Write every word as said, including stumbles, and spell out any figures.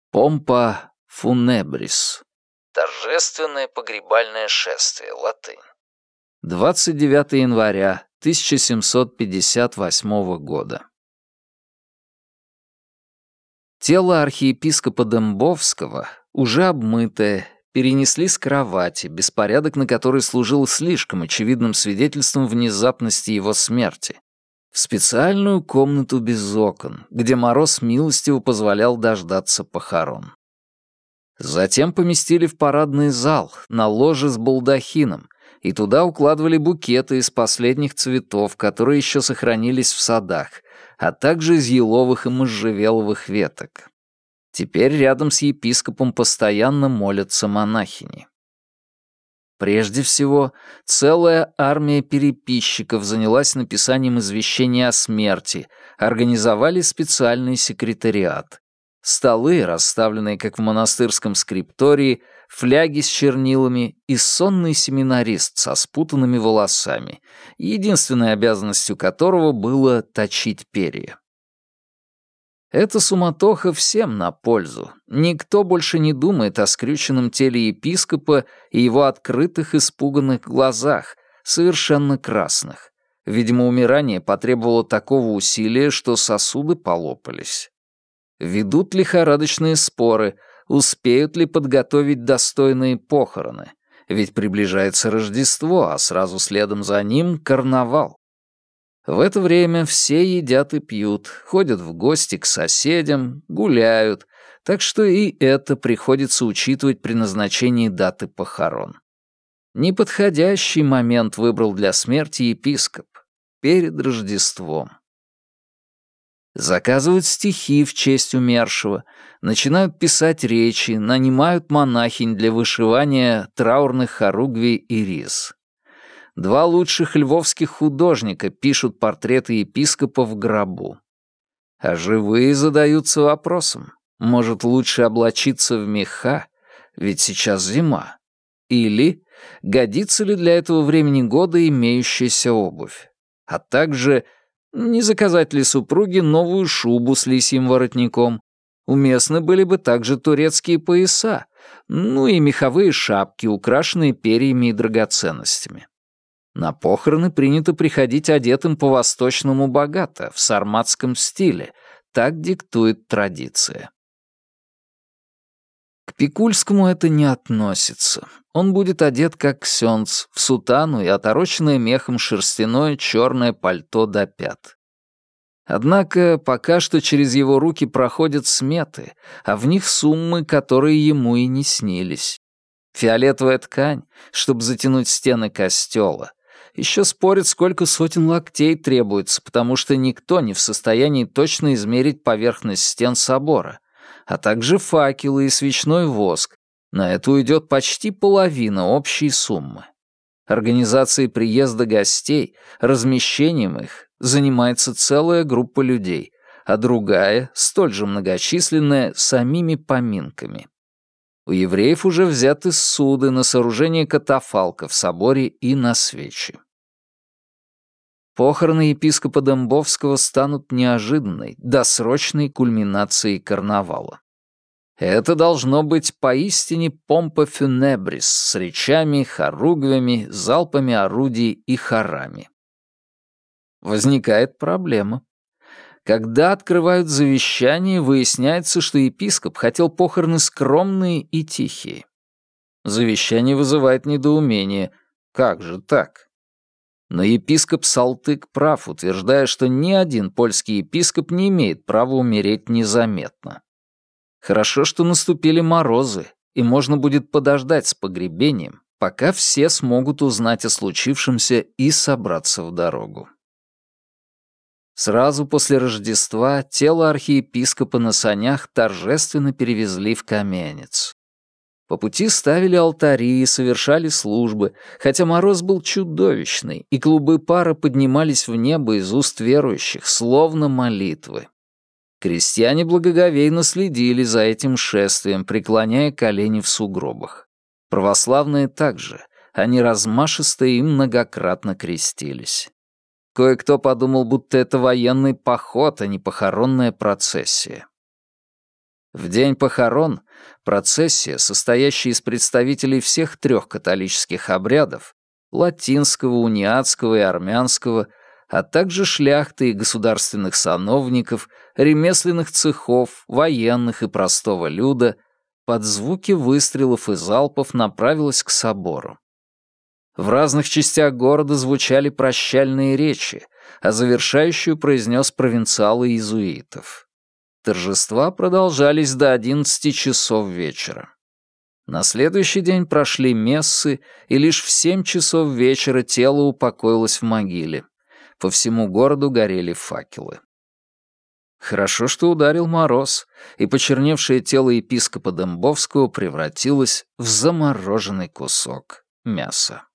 Помпа фунебрис. Торжественное погребальное шествие, латынь. двадцать девятого января тысяча семьсот пятьдесят восьмого года. Тело архиепископа Дембовского, уже обмытое, перенесли с кровати, беспорядок на которой служил слишком очевидным свидетельством внезапности его смерти, в специальную комнату без окон, где Мороз милостиво позволял дождаться похорон. Затем поместили в парадный зал, на ложе с балдахином, и туда укладывали букеты из последних цветов, которые еще сохранились в садах, а также из еловых и можжевеловых веток. Теперь рядом с епископом постоянно молятся монахини. Прежде всего, целая армия переписчиков занялась написанием извещения о смерти, организовали специальный секретариат. Столы, расставленные, как в монастырском скриптории, фляги с чернилами и сонный семинарист со спутанными волосами, единственной обязанностью которого было точить перья. Эта суматоха всем на пользу. Никто больше не думает о скрюченном теле епископа и его открытых испуганных глазах, совершенно красных. Видимо, умирание потребовало такого усилия, что сосуды полопались. Ведут лихорадочные споры, успеют ли подготовить достойные похороны, ведь приближается Рождество, а сразу следом за ним — карнавал. В это время все едят и пьют, ходят в гости к соседям, гуляют, так что и это приходится учитывать при назначении даты похорон. Неподходящий момент выбрал для смерти епископ перед Рождеством. Заказывают стихи в честь умершего, начинают писать речи, нанимают монахинь для вышивания траурных хоругвий и рис. Два лучших львовских художника пишут портреты епископа в гробу. А живые задаются вопросом, может, лучше облачиться в меха, ведь сейчас зима, или годится ли для этого времени года имеющаяся обувь, а также не заказать ли супруге новую шубу с лисьим воротником. Уместны были бы также турецкие пояса, ну и меховые шапки, украшенные перьями и драгоценностями. На похороны принято приходить одетым по-восточному богато, в сарматском стиле, так диктует традиция. К Пикульскому это не относится. Он будет одет как ксёндз, в сутану и отороченное мехом шерстяное черное пальто до пят. Однако пока что через его руки проходят сметы, а в них суммы, которые ему и не снились. Фиолетовая ткань, чтобы затянуть стены костела. Еще спорят, сколько сотен локтей требуется, потому что никто не в состоянии точно измерить поверхность стен собора, а также факелы и свечной воск. На это уйдет почти половина общей суммы. Организацией приезда гостей, размещением их занимается целая группа людей, а другая, столь же многочисленная, самими поминками. У евреев уже взяты суды на сооружение катафалка в соборе и на свечи. Похороны епископа Дембовского станут неожиданной, досрочной кульминацией карнавала. Это должно быть поистине помпа фюнебрис с речами, хоругвями, залпами орудий и хорами. Возникает проблема. Когда открывают завещание, выясняется, что епископ хотел похороны скромные и тихие. Завещание вызывает недоумение. Как же так? Но епископ Салтык прав, утверждая, что ни один польский епископ не имеет права умереть незаметно. Хорошо, что наступили морозы, и можно будет подождать с погребением, пока все смогут узнать о случившемся и собраться в дорогу. Сразу после Рождества тело архиепископа на санях торжественно перевезли в Каменец. По пути ставили алтари и совершали службы, хотя мороз был чудовищный, и клубы пара поднимались в небо из уст верующих, словно молитвы. Крестьяне благоговейно следили за этим шествием, преклоняя колени в сугробах. Православные также, они размашисто и многократно крестились. Кое-кто подумал, будто это военный поход, а не похоронная процессия. В день похорон процессия, состоящая из представителей всех трех католических обрядов, латинского, униатского и армянского, а также шляхты и государственных сановников, ремесленных цехов, военных и простого люда, под звуки выстрелов и залпов направилась к собору. В разных частях города звучали прощальные речи, а завершающую произнес провинциал иезуитов. Торжества продолжались до одиннадцати часов вечера. На следующий день прошли мессы, и лишь в семь часов вечера тело упокоилось в могиле. По всему городу горели факелы. Хорошо, что ударил мороз, и почерневшее тело епископа Дембовского превратилось в замороженный кусок мяса.